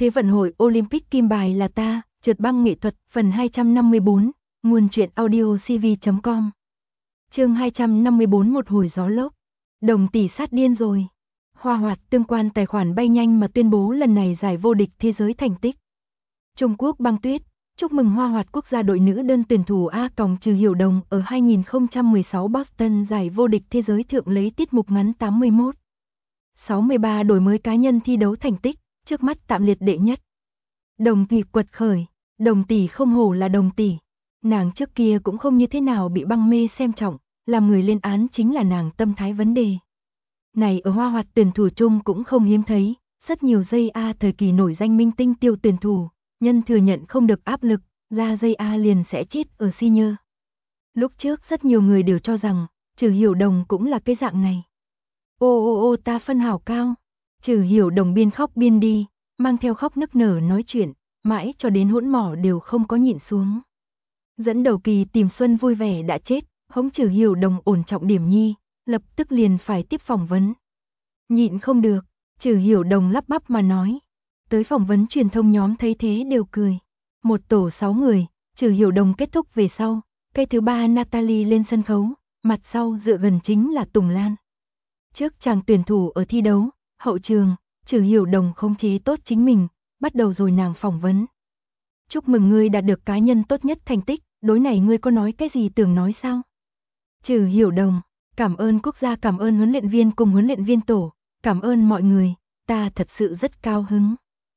Thế vận hội Olympic kim bài là ta, trượt băng nghệ thuật, phần 254, nguồn truyện audio cv.com. Chương 254 một hồi gió lốc. Đồng tỷ sát điên rồi. Hoa Hoạt tương quan tài khoản bay nhanh mà tuyên bố lần này giải vô địch thế giới thành tích. Trung Quốc băng tuyết, chúc mừng Hoa Hoạt quốc gia đội nữ đơn tuyển thủ A-Trừ Hiểu Đồng ở 2016 Boston giải vô địch thế giới thượng lấy tiết mục ngắn 81-63 đổi mới cá nhân thi đấu thành tích, trước mắt tạm liệt đệ nhất. Đồng tỷ quật khởi, Đồng tỷ không hổ là Đồng tỷ. Nàng trước kia cũng không như thế nào bị băng mê xem trọng, làm người lên án chính là nàng tâm thái vấn đề. Này ở Hoa Hoạt tuyển thủ chung cũng không hiếm thấy, rất nhiều dây A thời kỳ nổi danh minh tinh tiêu tuyển thủ, nhân thừa nhận không được áp lực, ra dây A liền sẽ chết ở senior. Lúc trước rất nhiều người đều cho rằng, Trừ Hiểu Đồng cũng là cái dạng này. Ô ta phân hảo cao. Trừ Hiểu Đồng biên khóc biên đi, mang theo khóc nức nở nói chuyện, mãi cho đến hỗn mỏ đều không có nhịn xuống. Dẫn đầu kỳ tìm Xuân vui vẻ đã chết, hống Trừ Hiểu Đồng ổn trọng điểm nhi, lập tức liền phải tiếp phỏng vấn. Nhịn không được, Trừ Hiểu Đồng lắp bắp mà nói. Tới phỏng vấn truyền thông nhóm thấy thế đều cười. Một tổ 6 người, Trừ Hiểu Đồng kết thúc về sau, cây thứ 3 Natalie lên sân khấu, mặt sau dựa gần chính là Tùng Lan. Trước chàng tuyển thủ ở thi đấu, hậu trường, Trừ Hiểu Đồng khống chế tốt chính mình, bắt đầu rồi nàng phỏng vấn. Chúc mừng ngươi đạt được cá nhân tốt nhất thành tích, đối này ngươi có nói cái gì tưởng nói sao? Trừ Hiểu Đồng, cảm ơn quốc gia, cảm ơn huấn luyện viên cùng huấn luyện viên tổ, cảm ơn mọi người, ta thật sự rất cao hứng.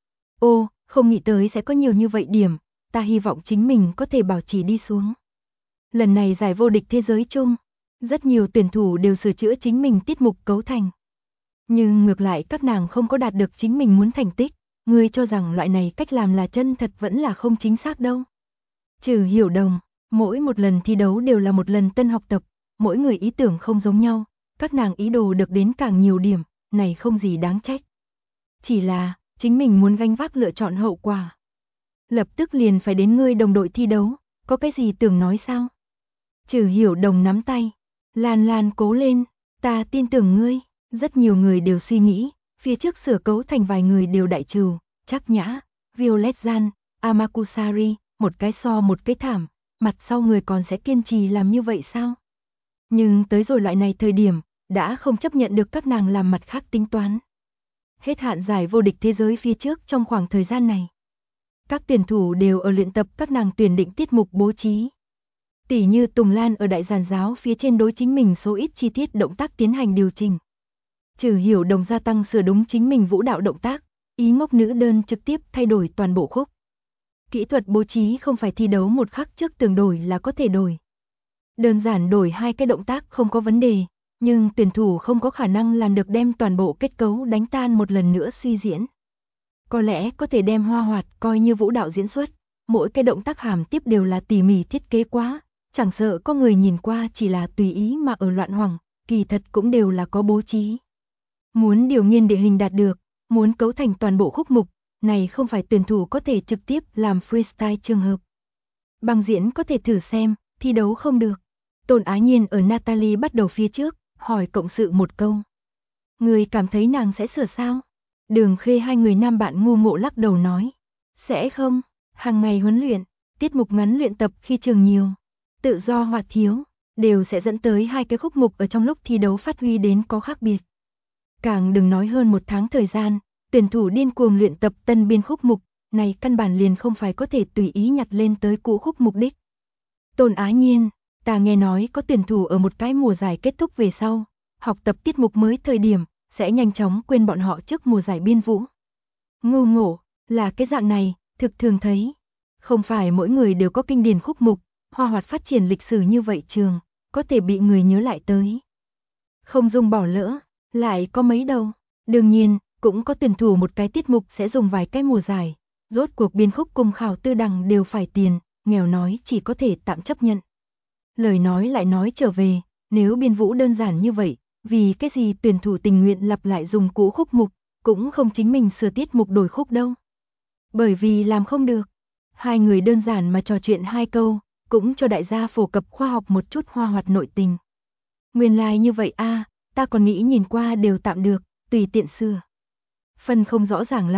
Ô, không nghĩ tới sẽ có nhiều như vậy điểm, ta hy vọng chính mình có thể bảo trì đi xuống. Lần này giải vô địch thế giới chung, rất nhiều tuyển thủ đều sửa chữa chính mình tiết mục cấu thành. Nhưng ngược lại các nàng không có đạt được chính mình muốn thành tích, ngươi cho rằng loại này cách làm là chân thật vẫn là không chính xác đâu. Trừ Hiểu Đồng, mỗi một lần thi đấu đều là một lần tân học tập, mỗi người ý tưởng không giống nhau, các nàng ý đồ được đến càng nhiều điểm, này không gì đáng trách. Chỉ là, chính mình muốn gánh vác lựa chọn hậu quả. Lập tức liền phải đến ngươi đồng đội thi đấu, có cái gì tưởng nói sao? Trừ Hiểu Đồng nắm tay, Lan cố lên, ta tin tưởng ngươi. Rất nhiều người đều suy nghĩ, phía trước sửa cấu thành vài người đều đại trừ, Trác Nhã, Violet Gian, Amakusari, một cái so một cái thảm, mặt sau người còn sẽ kiên trì làm như vậy sao? Nhưng tới rồi loại này thời điểm, đã không chấp nhận được các nàng làm mặt khác tính toán. Hết hạn giải vô địch thế giới phía trước trong khoảng thời gian này. Các tuyển thủ đều ở luyện tập các nàng tuyển định tiết mục bố trí. Tỷ như Tùng Lan ở đại giàn giáo phía trên đối chính mình số ít chi tiết động tác tiến hành điều chỉnh. Trừ Hiểu Đồng gia tăng sửa đúng chính mình vũ đạo động tác, ý ngốc nữ đơn trực tiếp thay đổi toàn bộ khúc. Kỹ thuật bố trí không phải thi đấu một khắc trước tưởng đổi là có thể đổi. Đơn giản đổi hai cái động tác không có vấn đề, nhưng tuyển thủ không có khả năng làm được đem toàn bộ kết cấu đánh tan một lần nữa suy diễn. Có lẽ có thể đem Hoa Hoạt coi như vũ đạo diễn xuất, mỗi cái động tác hàm tiếp đều là tỉ mỉ thiết kế quá, chẳng sợ có người nhìn qua chỉ là tùy ý mà ở loạn hoảng, kỳ thật cũng đều là có bố trí. Muốn điều nghiên địa hình đạt được, muốn cấu thành toàn bộ khúc mục, này không phải tuyển thủ có thể trực tiếp làm freestyle trường hợp. Băng diễn có thể thử xem, thi đấu không được. Tôn Á Nhiên ở Natalie bắt đầu phía trước, hỏi cộng sự một câu. Người cảm thấy nàng sẽ sửa sao? Đường Khê hai người nam bạn ngu ngộ lắc đầu nói. Sẽ không, hàng ngày huấn luyện, tiết mục ngắn luyện tập khi trường nhiều, tự do hoặc thiếu, đều sẽ dẫn tới hai cái khúc mục ở trong lúc thi đấu phát huy đến có khác biệt. Càng đừng nói hơn một tháng thời gian, tuyển thủ điên cuồng luyện tập tân biên khúc mục, này căn bản liền không phải có thể tùy ý nhặt lên tới cũ khúc mục đích. Tôn Á Nhiên, ta nghe nói có tuyển thủ ở một cái mùa giải kết thúc về sau, học tập tiết mục mới thời điểm, sẽ nhanh chóng quên bọn họ trước mùa giải biên vũ. Ngu ngộ, là cái dạng này, thực thường thấy. Không phải mỗi người đều có kinh điển khúc mục, Hoa Hoạt phát triển lịch sử như vậy trường, có thể bị người nhớ lại tới. Không dùng bỏ lỡ. Lại có mấy đâu, đương nhiên, cũng có tuyển thủ một cái tiết mục sẽ dùng vài cái mùa giải, rốt cuộc biên khúc cùng khảo tư đẳng đều phải tiền, nghèo nói chỉ có thể tạm chấp nhận. Lời nói lại nói trở về, nếu biên vũ đơn giản như vậy, vì cái gì tuyển thủ tình nguyện lặp lại dùng cũ khúc mục, cũng không chính mình sửa tiết mục đổi khúc đâu. Bởi vì làm không được, hai người đơn giản mà trò chuyện hai câu, cũng cho đại gia phổ cập khoa học một chút Hoa Hoạt nội tình. Nguyên lai như vậy a. Ta còn nghĩ nhìn qua đều tạm được, tùy tiện sửa. Phần không rõ ràng lắm,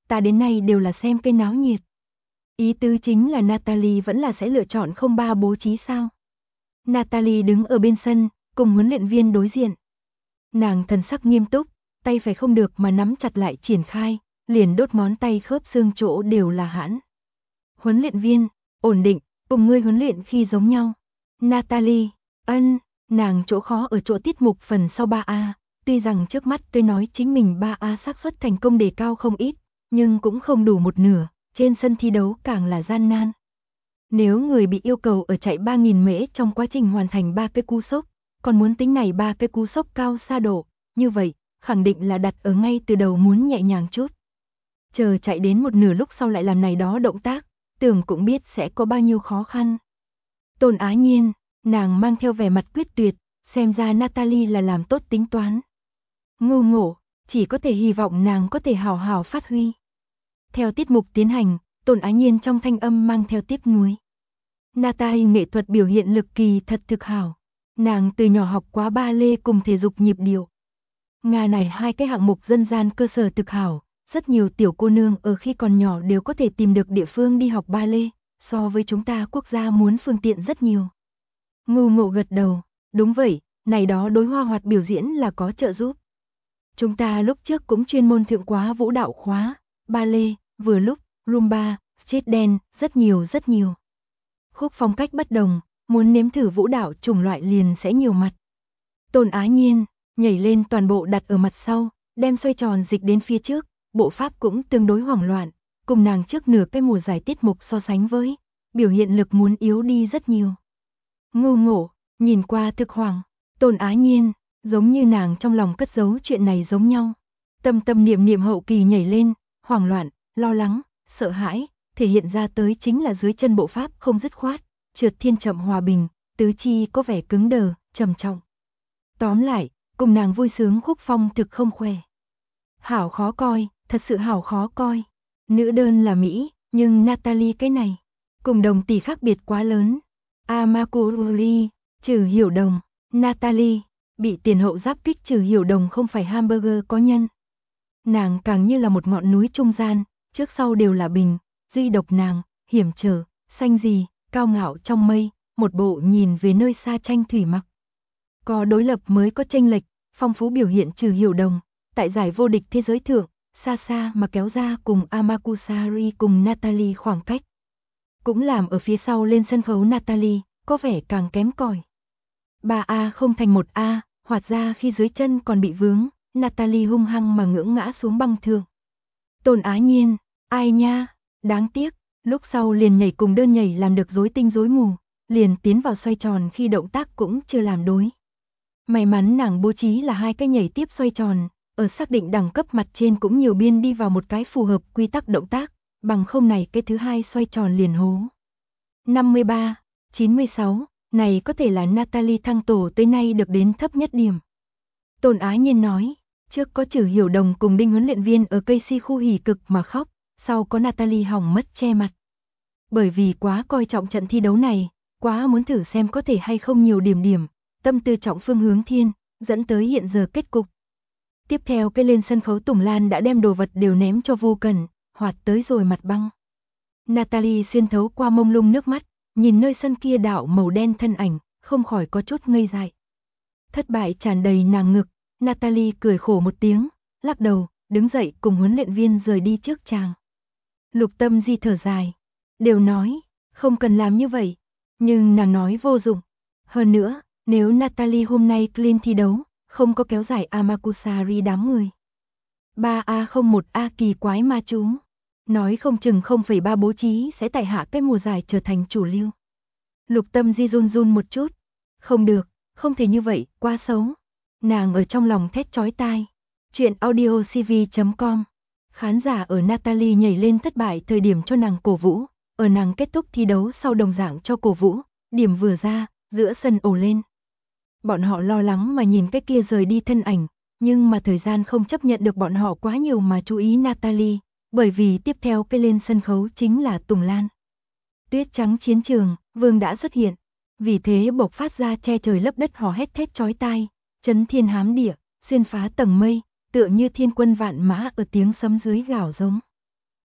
ta đến nay đều là xem cái náo nhiệt. Ý tứ chính là Natalie vẫn là sẽ lựa chọn 03 bố trí sao? Natalie đứng ở bên sân, cùng huấn luyện viên đối diện. Nàng thần sắc nghiêm túc, tay phải không được mà nắm chặt lại triển khai, liền đốt ngón tay khớp xương chỗ đều là hãn. Huấn luyện viên, ổn định, cùng ngươi huấn luyện khi giống nhau. Natalie, nàng chỗ khó ở chỗ tiết mục phần sau 3A, tuy rằng trước mắt tôi nói chính mình 3A xác suất thành công đề cao không ít, nhưng cũng không đủ một nửa, trên sân thi đấu càng là gian nan. Nếu người bị yêu cầu ở chạy 3.000 mễ trong quá trình hoàn thành 3 cái cú sốc, còn muốn tính này 3 cái cú sốc cao xa độ, như vậy, khẳng định là đặt ở ngay từ đầu muốn nhẹ nhàng chút. Chờ chạy đến một nửa lúc sau lại làm này đó động tác, tưởng cũng biết sẽ có bao nhiêu khó khăn. Tôn Á Nhiên, nàng mang theo vẻ mặt quyết tuyệt, xem ra Natalie là làm tốt tính toán. Ngu ngộ, chỉ có thể hy vọng nàng có thể hào hào phát huy. Theo tiết mục tiến hành, Tôn Á Nhiên trong thanh âm mang theo tiếc nuối. Natalie nghệ thuật biểu hiện lực kỳ thật thực hảo. Nàng từ nhỏ học quá ba lê cùng thể dục nhịp điệu. Nga này hai cái hạng mục dân gian cơ sở thực hảo, rất nhiều tiểu cô nương ở khi còn nhỏ đều có thể tìm được địa phương đi học ba lê, so với chúng ta quốc gia muốn phương tiện rất nhiều. Ngu ngộ gật đầu, đúng vậy, này đó đối hoa hoạt biểu diễn là có trợ giúp. Chúng ta lúc trước cũng chuyên môn thượng quá vũ đạo khóa, ba lê, vừa lúc, rumba, street dance, rất nhiều. Khúc phong cách bất đồng, muốn nếm thử vũ đạo chủng loại liền sẽ nhiều mặt. Tôn Á Nhiên, nhảy lên toàn bộ đặt ở mặt sau, đem xoay tròn dịch đến phía trước, bộ pháp cũng tương đối hoảng loạn, cùng nàng trước nửa cái mùa giải tiết mục so sánh với, biểu hiện lực muốn yếu đi rất nhiều. Ngu ngộ, nhìn qua thực hoàng, Tôn Á Nhiên, giống như nàng trong lòng cất giấu chuyện này giống nhau. Tâm tâm niệm niệm hậu kỳ nhảy lên, hoảng loạn, lo lắng, sợ hãi, thể hiện ra tới chính là dưới chân bộ pháp không dứt khoát, trượt thiên chậm hòa bình, tứ chi có vẻ cứng đờ, trầm trọng. Tóm lại, cùng nàng vui sướng khúc phong thực không khỏe. Hảo khó coi, thật sự hảo khó coi. Nữ đơn là Mỹ, nhưng Natalie cái này, cùng đồng tỷ khác biệt quá lớn. Amakuri, Trừ Hiểu Đồng, Natalie, bị tiền hậu giáp kích Trừ Hiểu Đồng không phải hamburger có nhân. Nàng càng như là một ngọn núi trung gian, trước sau đều là bình, duy độc nàng, hiểm trở, xanh gì, cao ngạo trong mây, một bộ nhìn về nơi xa tranh thủy mặc. Có đối lập mới có chênh lệch, phong phú biểu hiện Trừ Hiểu Đồng, tại giải vô địch thế giới thượng, xa xa mà kéo ra cùng Amakusari cùng Natalie khoảng cách. Cũng làm ở phía sau lên sân khấu Natalie, có vẻ càng kém cỏi. 3A không thành 1A, hoạt ra khi dưới chân còn bị vướng, Natalie hung hăng mà ngưỡng ngã xuống băng thượng. Tôn Á Nhiên, ai nha, đáng tiếc, lúc sau liền nhảy cùng đơn nhảy làm được rối tinh rối mù, liền tiến vào xoay tròn khi động tác cũng chưa làm đối. May mắn nàng bố trí là hai cái nhảy tiếp xoay tròn, ở xác định đẳng cấp mặt trên cũng nhiều biên đi vào một cái phù hợp quy tắc động tác, bằng không này cái thứ hai xoay tròn liền hố. 53, 96, này có thể là Natalie thăng tổ tới nay được đến thấp nhất điểm. Tôn Á Nhiên nói, trước có Trừ Hiểu Đồng cùng Đinh huấn luyện viên ở cây si khu hỉ cực mà khóc, sau có Natalie hỏng mất che mặt. Bởi vì quá coi trọng trận thi đấu này, quá muốn thử xem có thể hay không nhiều điểm, tâm tư trọng phương hướng thiên, dẫn tới hiện giờ kết cục. Tiếp theo cái lên sân khấu Tùng Lan đã đem đồ vật đều ném cho Vô Cần, hoạt tới rồi mặt băng. Natalie xuyên thấu qua mông lung nước mắt, nhìn nơi sân kia đạo màu đen thân ảnh, không khỏi có chút ngây dại. Thất bại tràn đầy nàng ngực, Natalie cười khổ một tiếng, lắc đầu, đứng dậy cùng huấn luyện viên rời đi trước chàng. Lục Tâm Di thở dài, đều nói, không cần làm như vậy, nhưng nàng nói vô dụng. Hơn nữa, nếu Natalie hôm nay clean thi đấu, không có kéo dài Amakusari đám người. 3A01A kỳ quái ma chú. Nói không chừng 0,3 bố trí sẽ tại hạ cái mùa giải trở thành chủ lưu. Lục Tâm Di run run một chút. Không được, không thể như vậy, quá xấu. Nàng ở trong lòng thét chói tai. Chuyện audiocv.com. Khán giả ở Natalie nhảy lên thất bại thời điểm cho nàng cổ vũ. Ở nàng kết thúc thi đấu sau đồng dạng cho cổ vũ. Điểm vừa ra, giữa sân ồ lên. Bọn họ lo lắng mà nhìn cái kia rời đi thân ảnh. Nhưng mà thời gian không chấp nhận được bọn họ quá nhiều mà chú ý Natalie. Bởi vì tiếp theo cái lên sân khấu chính là Tùng Lan. Tuyết trắng chiến trường, Vương đã xuất hiện. Vì thế bộc phát ra che trời lấp đất hò hét thét chói tai, chấn thiên hám địa, xuyên phá tầng mây, tựa như thiên quân vạn mã ở tiếng sấm dưới gào giống.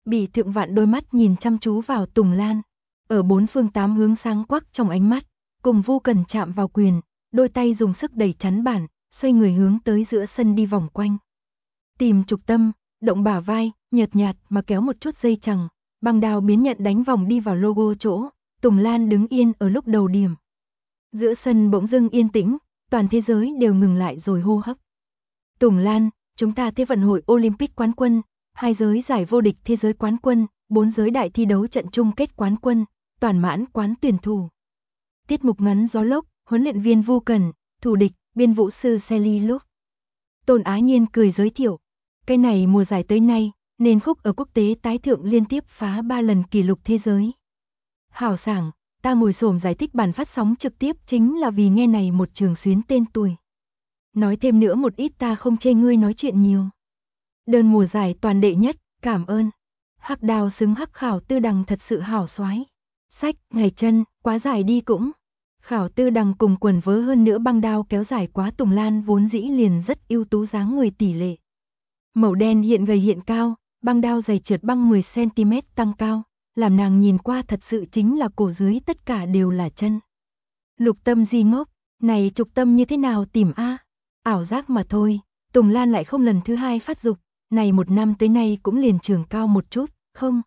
Bỉ Thượng Vạn đôi mắt nhìn chăm chú vào Tùng Lan, ở bốn phương tám hướng sáng quắc trong ánh mắt, cùng Vu Cần chạm vào quyền, đôi tay dùng sức đẩy chắn bàn, xoay người hướng tới giữa sân đi vòng quanh. Tìm trục tâm, động bả vai, nhợt nhạt mà kéo một chút dây chằng, băng đao biến nhận đánh vòng đi vào logo chỗ, Tùng Lan đứng yên ở lúc đầu điểm. Giữa sân bỗng dưng yên tĩnh, toàn thế giới đều ngừng lại rồi hô hấp. Tùng Lan, chúng ta Thế vận hội Olympic quán quân, 2 giới giải vô địch thế giới quán quân, 4 giới đại thi đấu trận chung kết quán quân, toàn mãn quán tuyển thủ. Tiết mục ngắn gió lốc, huấn luyện viên Vu Cần, thủ địch, biên vũ sư Sally Lúc. Tôn Á Nhiên cười giới thiệu, cái này mùa giải tới nay, nền khúc ở quốc tế tái thượng liên tiếp phá 3 lần kỷ lục thế giới. Hào sảng, ta ngồi xổm giải thích bản phát sóng trực tiếp chính là vì nghe này một trường xuyến tên tuổi. Nói thêm nữa một ít ta không chê ngươi nói chuyện nhiều. Đơn mùa giải toàn đệ nhất, cảm ơn. Hắc Đào xứng Hắc Khảo Tư Đằng thật sự hảo soái. Sách, ngày chân, quá dài đi cũng. Khảo Tư Đằng cùng quần vớ hơn nữa băng đao kéo dài quá Tùng Lan vốn dĩ liền rất ưu tú dáng người tỷ lệ. Màu đen hiện gầy hiện cao, băng đao dày trượt băng 10cm tăng cao, làm nàng nhìn qua thật sự chính là cổ dưới tất cả đều là chân. Lục Tâm di ngốc, này trục tâm như thế nào tìm a? Ảo giác mà thôi, Tùng Lan lại không lần thứ hai phát dục, này một năm tới nay cũng liền trường cao một chút, không.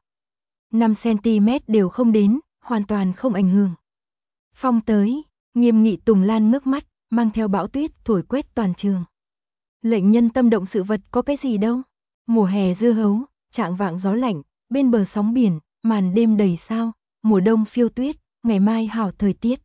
5cm đều không đến, hoàn toàn không ảnh hưởng. Phong tới, nghiêm nghị Tùng Lan ngước mắt, mang theo bão tuyết thổi quét toàn trường. Lệnh nhân tâm động sự vật có cái gì đâu. Mùa hè dưa hấu, trạng vạng gió lạnh, bên bờ sóng biển, màn đêm đầy sao, mùa đông phiêu tuyết, ngày mai hảo thời tiết.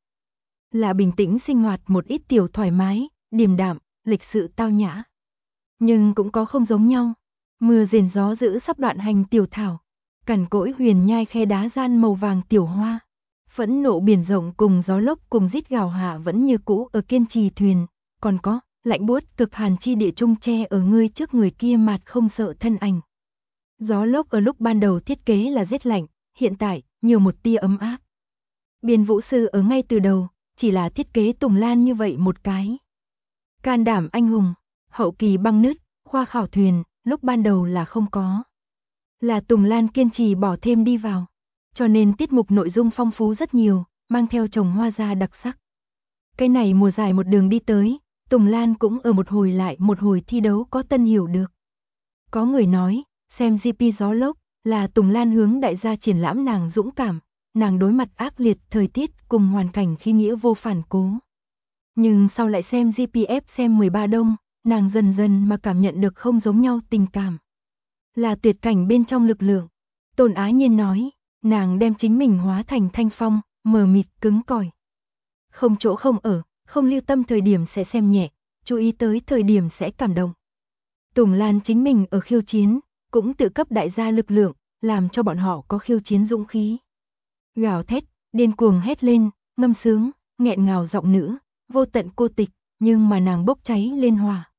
Là bình tĩnh sinh hoạt một ít tiểu thoải mái, điềm đạm, lịch sự tao nhã. Nhưng cũng có không giống nhau. Mưa rền gió dữ sắp đoạn hành tiểu thảo, cằn cỗi huyền nhai khe đá gian màu vàng tiểu hoa. Phẫn nộ biển rộng cùng gió lốc cùng rít gào hạ vẫn như cũ ở kiên trì thuyền, còn có lạnh buốt cực hàn chi địa trung tre ở ngươi trước người kia mạt không sợ thân ảnh. Gió lốc ở lúc ban đầu thiết kế là rét lạnh, hiện tại nhiều một tia ấm áp. Biên vũ sư ở ngay từ đầu, chỉ là thiết kế Tùng Lan như vậy một cái. Can đảm anh hùng, hậu kỳ băng nứt, khoa khảo thuyền, lúc ban đầu là không có. Là Tùng Lan kiên trì bỏ thêm đi vào. Cho nên tiết mục nội dung phong phú rất nhiều, mang theo trồng hoa ra đặc sắc. Cái này mùa giải một đường đi tới, Tùng Lan cũng ở một hồi lại một hồi thi đấu có tân hiểu được. Có người nói, xem GP gió lốc, là Tùng Lan hướng đại gia triển lãm nàng dũng cảm, nàng đối mặt ác liệt thời tiết cùng hoàn cảnh khi nghĩa vô phản cố. Nhưng sau lại xem GPF xem 13 đông, nàng dần dần mà cảm nhận được không giống nhau tình cảm. Là tuyệt cảnh bên trong lực lượng. Tôn Á Nhiên nói, nàng đem chính mình hóa thành thanh phong, mờ mịt cứng cỏi. Không chỗ không ở, không lưu tâm thời điểm sẽ xem nhẹ, chú ý tới thời điểm sẽ cảm động. Tùng Lan chính mình ở khiêu chiến, cũng tự cấp đại gia lực lượng, làm cho bọn họ có khiêu chiến dũng khí. Gào thét, điên cuồng hét lên, ngâm sướng, nghẹn ngào giọng nữ, vô tận cô tịch, nhưng mà nàng bốc cháy lên hỏa.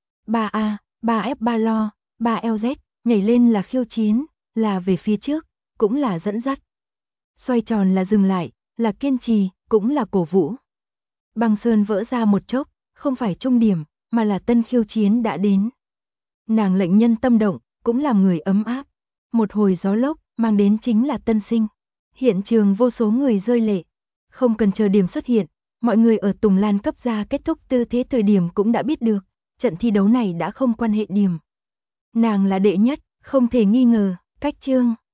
3A, 3F 3 lo, 3LZ, nhảy lên là khiêu chiến, là về phía trước, cũng là dẫn dắt. Xoay tròn là dừng lại, là kiên trì, cũng là cổ vũ. Băng sơn vỡ ra một chốc, không phải trung điểm, mà là tân khiêu chiến đã đến. Nàng lệnh nhân tâm động, cũng làm người ấm áp. Một hồi gió lốc, mang đến chính là tân sinh. Hiện trường vô số người rơi lệ. Không cần chờ điểm xuất hiện, mọi người ở Tùng Lan cấp ra kết thúc tư thế thời điểm cũng đã biết được, trận thi đấu này đã không quan hệ điểm. Nàng là đệ nhất, không thể nghi ngờ, cách chương.